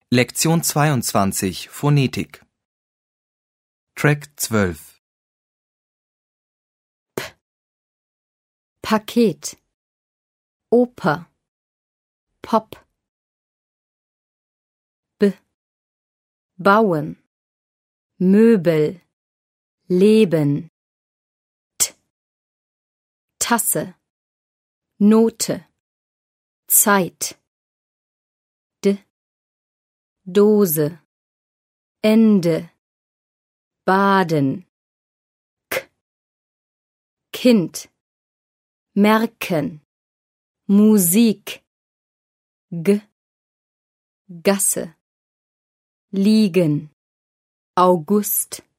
Lektion 22 Phonetik Track 12 Paket, Oper, Pop, bauen, Möbel, Leben, Tasse, Note, Zeit, Dose, Ende, Baden, Kind, merken, Musik, Gasse, liegen, August.